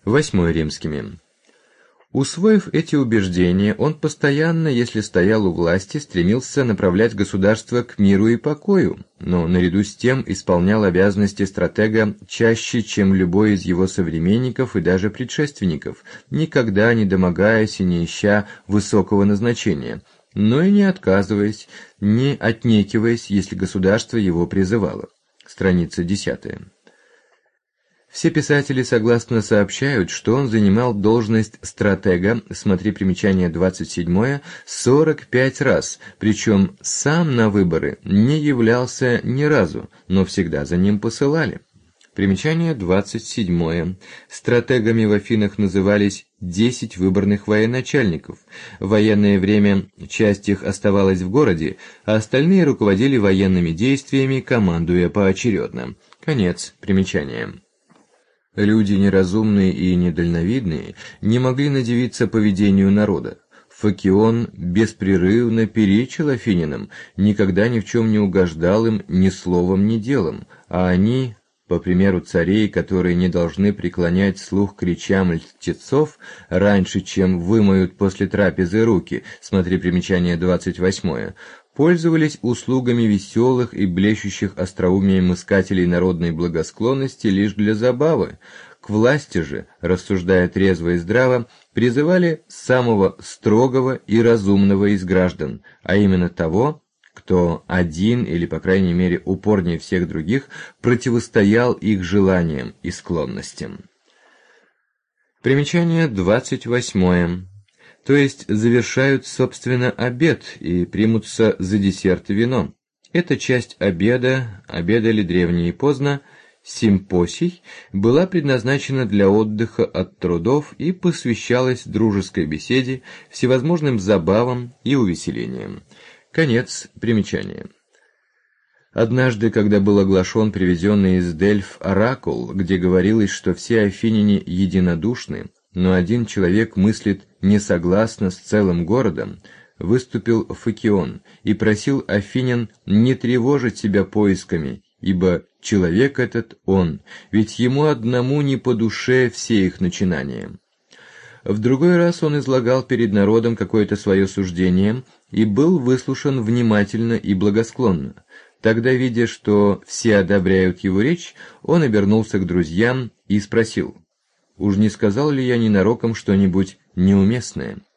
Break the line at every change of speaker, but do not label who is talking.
8 римскими. Усвоив эти убеждения, он постоянно, если стоял у власти, стремился направлять государство к миру и покою, но наряду с тем исполнял обязанности стратега чаще, чем любой из его современников и даже предшественников, никогда не домогаясь и не ища высокого назначения, но и не отказываясь, не отнекиваясь, если государство его призывало. Страница 10. Все писатели согласно сообщают, что он занимал должность стратега, смотри примечание 27, 45 раз, причем сам на выборы не являлся ни разу, но всегда за ним посылали. Примечание 27. Стратегами в Афинах назывались 10 выборных военачальников. В военное время часть их оставалась в городе, а остальные руководили военными действиями, командуя поочередно. Конец примечания. Люди неразумные и недальновидные не могли надивиться поведению народа. Фокион беспрерывно перечил афинянам, никогда ни в чем не угождал им ни словом, ни делом, а они, по примеру царей, которые не должны преклонять слух к речам льстецов раньше, чем вымоют после трапезы руки, смотри примечание 28, пользовались услугами веселых и блещущих остроумием искателей народной благосклонности лишь для забавы. К власти же, рассуждая трезво и здраво, призывали самого строгого и разумного из граждан, а именно того, кто один или, по крайней мере, упорнее всех других, противостоял их желаниям и склонностям. Примечание 28. То есть завершают, собственно, обед и примутся за десерт и вино. Эта часть обеда, обедали древние и поздно, симпосий, была предназначена для отдыха от трудов и посвящалась дружеской беседе, всевозможным забавам и увеселениям. Конец примечания. Однажды, когда был оглашен привезенный из Дельф оракул, где говорилось, что все афиняне единодушны, но один человек мыслит не согласно с целым городом, выступил Фокион и просил афинян не тревожить себя поисками, ибо человек этот он, ведь ему одному не по душе все их начинания. В другой раз он излагал перед народом какое-то свое суждение и был выслушан внимательно и благосклонно. Тогда, видя, что все одобряют его речь, он обернулся к друзьям и спросил: «Уж не сказал ли я ненароком что-нибудь неуместное?»